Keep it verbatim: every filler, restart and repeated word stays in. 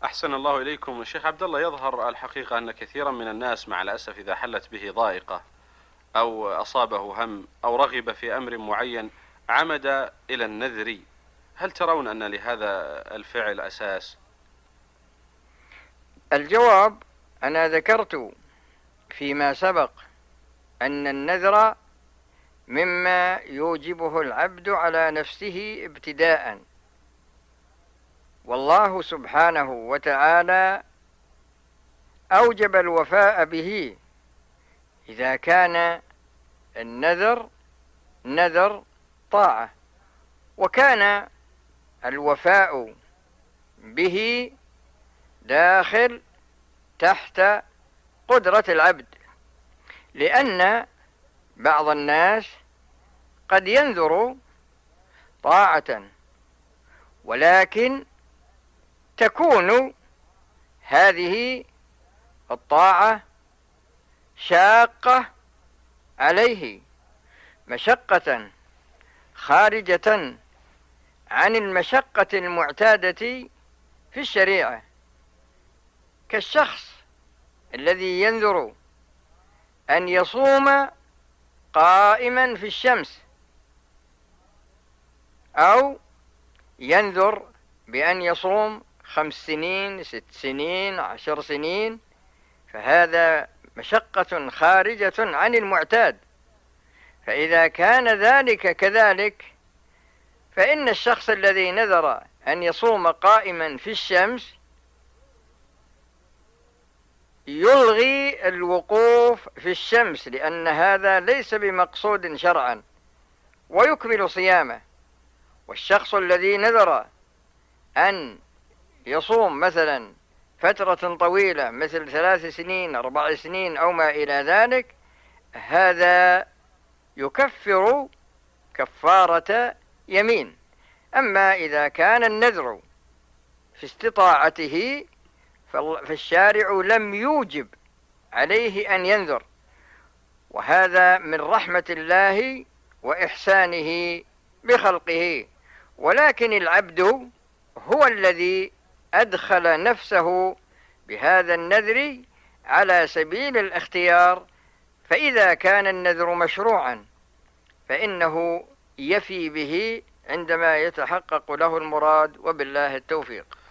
أحسن الله إليكم. الشيخ عبد الله، يظهر الحقيقة أن كثيرا من الناس مع الأسف إذا حلت به ضائقة أو أصابه هم أو رغب في أمر معين عمد إلى النذر. هل ترون أن لهذا الفعل أساس؟ الجواب: أنا ذكرت فيما سبق أن النذر مما يوجبه العبد على نفسه ابتداء، والله سبحانه وتعالى أوجب الوفاء به إذا كان النذر نذر طاعة، وكان الوفاء به داخل تحت قدرة العبد، لأن بعض الناس قد ينذر طاعة ولكن تكون هذه الطاعة شاقة عليه، مشقة خارجة عن المشقة المعتادة في الشريعة، كالشخص الذي ينذر أن يصوم قائما في الشمس، أو ينذر بأن يصوم خمس سنين ست سنين عشر سنين، فهذا مشقة خارجة عن المعتاد. فإذا كان ذلك كذلك، فإن الشخص الذي نذر أن يصوم قائما في الشمس يلغي الوقوف في الشمس، لأن هذا ليس بمقصود شرعا، ويكمل صيامه. والشخص الذي نذر أن يصوم مثلا فترة طويلة مثل ثلاث سنين أربع سنين أو ما إلى ذلك، هذا يكفر كفارة يمين. أما إذا كان النذر في استطاعته فالشارع لم يوجب عليه أن ينذر، وهذا من رحمة الله وإحسانه بخلقه. ولكن العبد هو الذي أدخل نفسه بهذا النذر على سبيل الاختيار، فإذا كان النذر مشروعا فإنه يفي به عندما يتحقق له المراد، وبالله التوفيق.